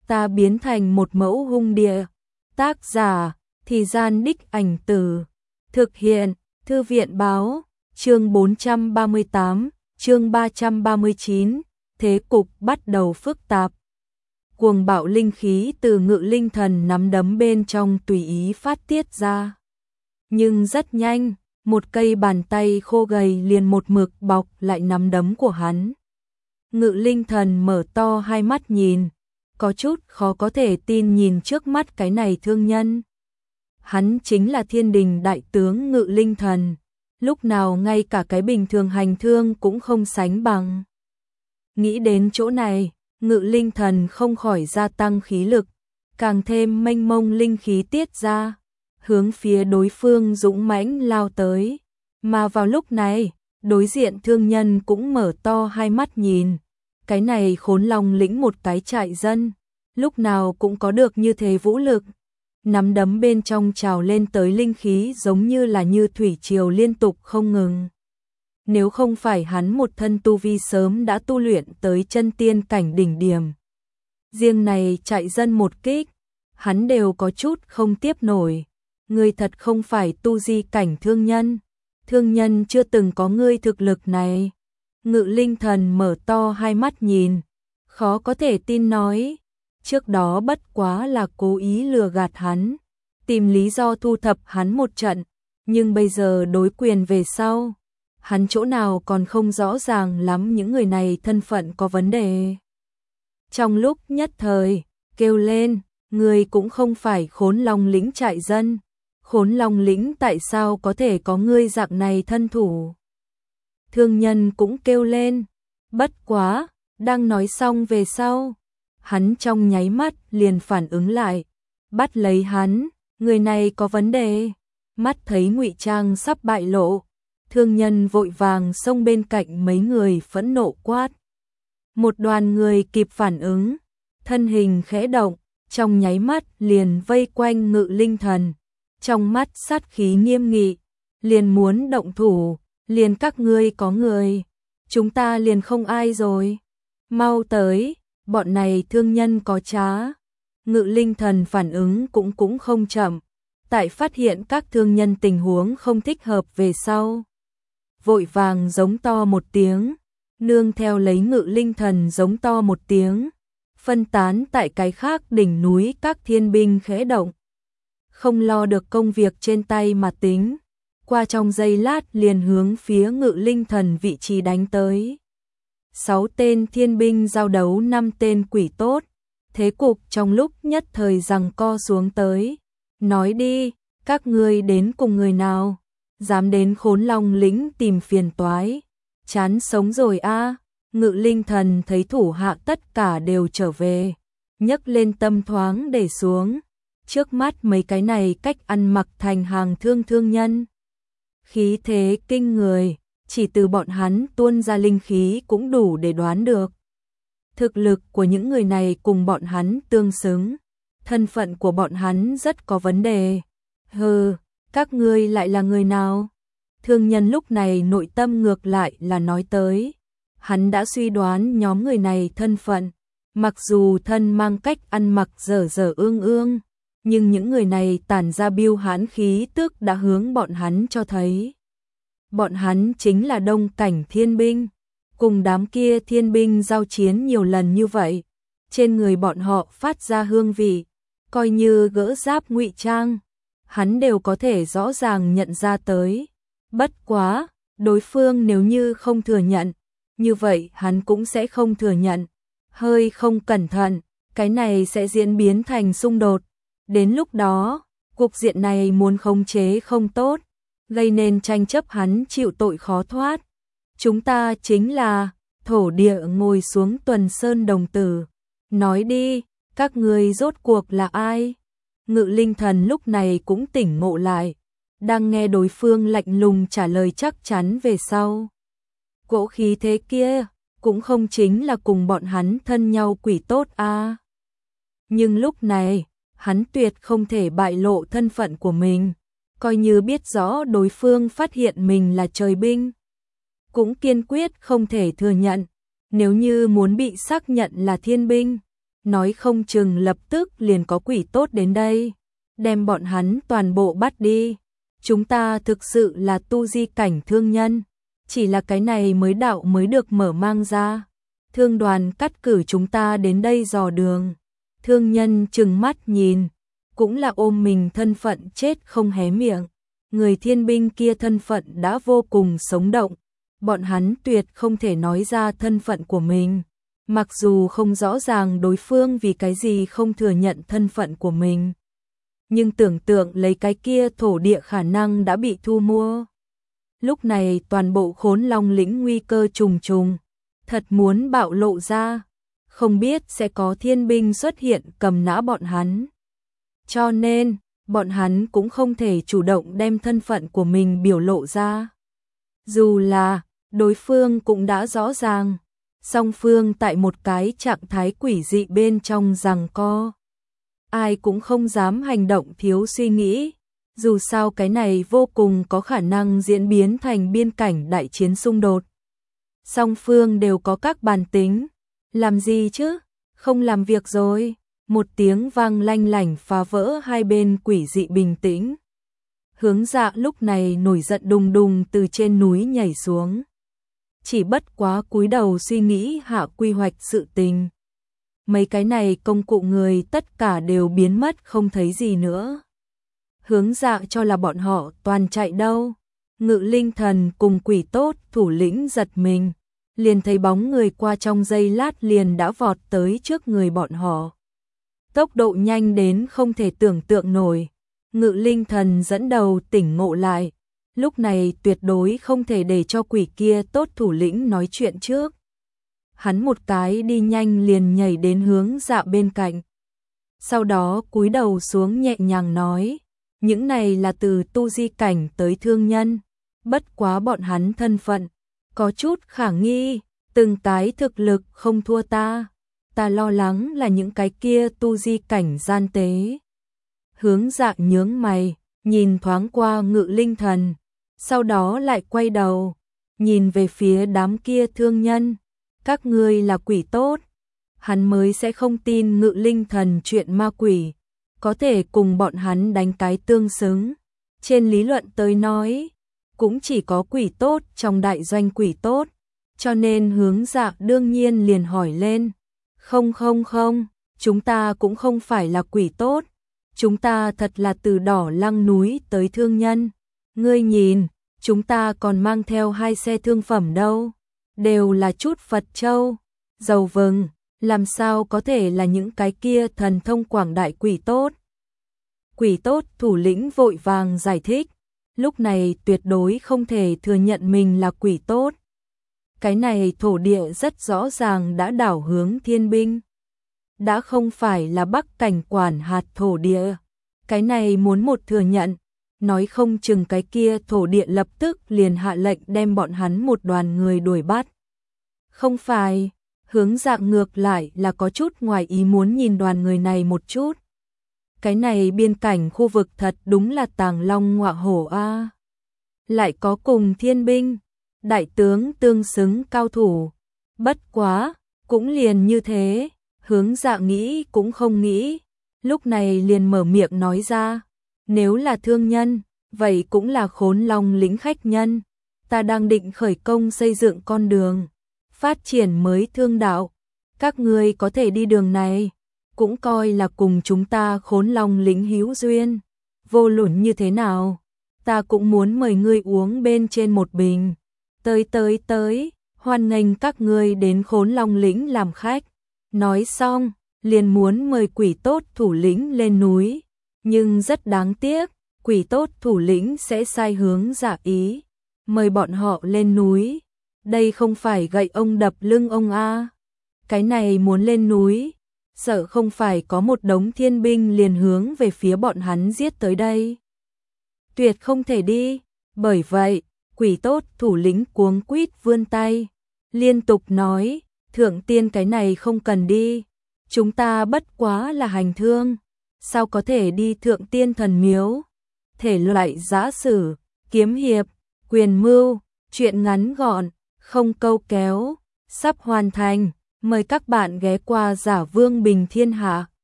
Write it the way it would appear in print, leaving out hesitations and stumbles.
ta biến thành một mẫu hung địa. Tác giả, Thì Gian Đích Ảnh Từ. Thực hiện, Thư viện Báo. Chương 438, chương 339, thế cục bắt đầu phức tạp. Cuồng bạo linh khí từ Ngự Linh Thần nắm đấm bên trong tùy ý phát tiết ra. Nhưng rất nhanh, một cây bàn tay khô gầy liền một mực bọc lại nắm đấm của hắn. Ngự Linh Thần mở to hai mắt nhìn, có chút khó có thể tin nhìn trước mắt cái này thương nhân. Hắn chính là Thiên Đình đại tướng Ngự Linh Thần, lúc nào ngay cả cái bình thường hành thương cũng không sánh bằng. Nghĩ đến chỗ này, Ngự Linh Thần không khỏi gia tăng khí lực, càng thêm mênh mông linh khí tiết ra, hướng phía đối phương dũng mãnh lao tới. Mà vào lúc này, đối diện thương nhân cũng mở to hai mắt nhìn, cái này Khốn Long lĩnh một cái trại dân, lúc nào cũng có được như thế vũ lực. Nắm đấm bên trong trào lên tới linh khí giống như là như thủy triều liên tục không ngừng. Nếu không phải hắn một thân tu vi sớm đã tu luyện tới chân tiên cảnh đỉnh điểm, riêng này trại dân một kích, hắn đều có chút không tiếp nổi. Ngươi thật không phải tu di cảnh thương nhân chưa từng có ngươi thực lực này. Ngự Linh Thần mở to hai mắt nhìn, khó có thể tin nói, trước đó bất quá là cố ý lừa gạt hắn, tìm lý do thu thập hắn một trận, nhưng bây giờ đối quyền về sau, hắn chỗ nào còn không rõ ràng lắm những người này thân phận có vấn đề. Trong lúc nhất thời, kêu lên, người cũng không phải Khốn Long lĩnh trại dân, Khốn Long lĩnh tại sao có thể có ngươi dạng này thân thủ. Thương nhân cũng kêu lên, bất quá, đang nói xong về sau, hắn trong nháy mắt liền phản ứng lại, bắt lấy hắn, người này có vấn đề. Mắt thấy ngụy trang sắp bại lộ, thương nhân vội vàng xông bên cạnh mấy người phẫn nộ quát. Một đoàn người kịp phản ứng, thân hình khẽ động, trong nháy mắt liền vây quanh Ngự Linh Thần, trong mắt sát khí nghiêm nghị, liền muốn động thủ, liền các ngươi có người, chúng ta liền không ai rồi. Mau tới, bọn này thương nhân có trá. Ngự Linh Thần phản ứng cũng không chậm, tại phát hiện các thương nhân tình huống không thích hợp về sau, vội vàng giống to một tiếng, nương theo lấy Ngự Linh Thần giống to một tiếng, phân tán tại cái khác đỉnh núi các thiên binh khẽ động. Không lo được công việc trên tay mà tính, qua trong giây lát liền hướng phía Ngự Linh Thần vị trí đánh tới. 6 tên thiên binh giao đấu 5 tên quỷ tốt, thế cục trong lúc nhất thời giằng co xuống tới. Nói đi, các ngươi đến cùng người nào, dám đến Khốn Long lĩnh tìm phiền toái, chán sống rồi a. Ngự Linh Thần thấy thủ hạ tất cả đều trở về, nhấc lên tâm thoáng để xuống, trước mắt mấy cái này cách ăn mặc thành hàng thương nhân. Khí thế kinh người, chỉ từ bọn hắn tuôn ra linh khí cũng đủ để đoán được. Thực lực của những người này cùng bọn hắn tương xứng, thân phận của bọn hắn rất có vấn đề. Hừ, các ngươi lại là người nào? Thương nhân lúc này nội tâm ngược lại là nói tới. Hắn đã suy đoán nhóm người này thân phận, mặc dù thân mang cách ăn mặc dở dở ương, nhưng những người này tản ra biêu hãn khí tức đã hướng bọn hắn cho thấy. Bọn hắn chính là đông cảnh thiên binh, cùng đám kia thiên binh giao chiến nhiều lần như vậy, trên người bọn họ phát ra hương vị, coi như gỡ giáp ngụy trang, hắn đều có thể rõ ràng nhận ra tới. Bất quá, đối phương nếu như không thừa nhận, như vậy hắn cũng sẽ không thừa nhận. Hơi không cẩn thận, cái này sẽ diễn biến thành xung đột. Đến lúc đó, cục diện này muốn khống chế không tốt, gây nên tranh chấp hắn chịu tội khó thoát. Chúng ta chính là thổ địa ngồi xuống Tuần Sơn đồng tử. Nói đi, các ngươi rốt cuộc là ai? Ngự Linh Thần lúc này cũng tỉnh ngộ lại, đang nghe đối phương lạnh lùng trả lời chắc chắn về sau. Cỗ khí thế kia, cũng không chính là cùng bọn hắn thân nhau quỷ tốt a. Nhưng lúc này, hắn tuyệt không thể bại lộ thân phận của mình, coi như biết rõ đối phương phát hiện mình là trời binh, cũng kiên quyết không thể thừa nhận, nếu như muốn bị xác nhận là thiên binh, nói không chừng lập tức liền có quỷ tốt đến đây, đem bọn hắn toàn bộ bắt đi. Chúng ta thực sự là tu di cảnh thương nhân, chỉ là cái này mới đạo mới được mở mang ra. Thương đoàn cắt cử chúng ta đến đây dò đường. Thương nhân trừng mắt nhìn, cũng là ôm mình thân phận chết không hé miệng. Người thiên binh kia thân phận đã vô cùng sống động, bọn hắn tuyệt không thể nói ra thân phận của mình. Mặc dù không rõ ràng đối phương vì cái gì không thừa nhận thân phận của mình, nhưng tưởng tượng lấy cái kia thổ địa khả năng đã bị thu mua. Lúc này toàn bộ Khốn Long lĩnh nguy cơ trùng trùng, thật muốn bạo lộ ra, không biết sẽ có thiên binh xuất hiện cầm nã bọn hắn. Cho nên, bọn hắn cũng không thể chủ động đem thân phận của mình biểu lộ ra. Dù là, đối phương cũng đã rõ ràng, song phương tại một cái trạng thái quỷ dị bên trong giằng co. Ai cũng không dám hành động thiếu suy nghĩ, dù sao cái này vô cùng có khả năng diễn biến thành biên cảnh đại chiến xung đột. Song phương đều có các bản tính, làm gì chứ, không làm việc rồi. Một tiếng vang lanh lảnh phá vỡ hai bên quỷ dị bình tĩnh. Hướng Dạ lúc này nổi giận đùng đùng từ trên núi nhảy xuống. Chỉ bất quá cúi đầu suy nghĩ hạ quy hoạch sự tình. Mấy cái này công cụ người tất cả đều biến mất không thấy gì nữa. Hướng Dạ cho là bọn họ toàn chạy đâu. Ngự Linh Thần cùng quỷ tốt thủ lĩnh giật mình, liền thấy bóng người qua trong giây lát liền đã vọt tới trước người bọn họ. Tốc độ nhanh đến không thể tưởng tượng nổi. Ngự Linh Thần dẫn đầu tỉnh ngộ lại, lúc này tuyệt đối không thể để cho quỷ kia tốt thủ lĩnh nói chuyện trước. Hắn một cái đi nhanh liền nhảy đến Hướng Dạ bên cạnh. Sau đó cúi đầu xuống nhẹ nhàng nói, những này là từ tu di cảnh tới thương nhân, bất quá bọn hắn thân phận có chút khả nghi, từng cái thực lực không thua ta. Ta lo lắng là những cái kia tu di cảnh gian tế. Hướng Dạ nhướng mày, nhìn thoáng qua Ngự Linh Thần, sau đó lại quay đầu, nhìn về phía đám kia thương nhân. Các ngươi là quỷ tốt. Hắn mới sẽ không tin Ngự Linh Thần chuyện ma quỷ, có thể cùng bọn hắn đánh cái tương xứng. Trên lý luận tới nói, cũng chỉ có quỷ tốt trong đại doanh quỷ tốt, cho nên Hướng Dạ đương nhiên liền hỏi lên. Không, chúng ta cũng không phải là quỷ tốt, chúng ta thật là từ Đỏ Lăng núi tới thương nhân. Ngươi nhìn, chúng ta còn mang theo 2 xe thương phẩm đâu, đều là chút Phật châu, dầu vừng, làm sao có thể là những cái kia thần thông quảng đại quỷ tốt. Quỷ tốt thủ lĩnh vội vàng giải thích, lúc này tuyệt đối không thể thừa nhận mình là quỷ tốt. Cái này thổ địa rất rõ ràng đã đảo hướng thiên binh, đã không phải là Bắc Cảnh quản hạt thổ địa. Cái này muốn một thừa nhận, nói không chừng cái kia thổ địa lập tức liền hạ lệnh đem bọn hắn một đoàn người đuổi bắt. Không phải, Hướng Dạ ngược lại là có chút ngoài ý muốn nhìn đoàn người này một chút. Cái này biên cảnh khu vực thật đúng là tàng long ngọa hổ a. Lại có cùng thiên binh, đại tướng tương xứng cao thủ. Bất quá, cũng liền như thế, Hướng Dạ nghĩ cũng không nghĩ, lúc này liền mở miệng nói ra, nếu là thương nhân, vậy cũng là Khốn Long lĩnh khách nhân, ta đang định khởi công xây dựng con đường, phát triển mới thương đạo, các ngươi có thể đi đường này, cũng coi là cùng chúng ta Khốn Long lĩnh hữu duyên, vô luận như thế nào, ta cũng muốn mời ngươi uống bên trên một bình. Tới, hoan nghênh các ngươi đến Khốn Long lĩnh làm khách. Nói xong, liền muốn mời quỷ tốt thủ lĩnh lên núi, nhưng rất đáng tiếc, quỷ tốt thủ lĩnh sẽ sai Hướng Dạ ý, mời bọn họ lên núi. Đây không phải gậy ông đập lưng ông a. Cái này muốn lên núi, sợ không phải có một đống thiên binh liền hướng về phía bọn hắn giết tới đây. Tuyệt không thể đi, bởi vậy, quỷ tốt thủ lĩnh cuống quýt vươn tay, liên tục nói, thượng tiên cái này không cần đi, chúng ta bất quá là hành thương, sao có thể đi thượng tiên thần miếu. Thể loại giã sử, kiếm hiệp, quyền mưu, chuyện ngắn gọn, không câu kéo, sắp hoàn thành. Mời các bạn ghé qua Giả Vương Bình Thiên Hạ.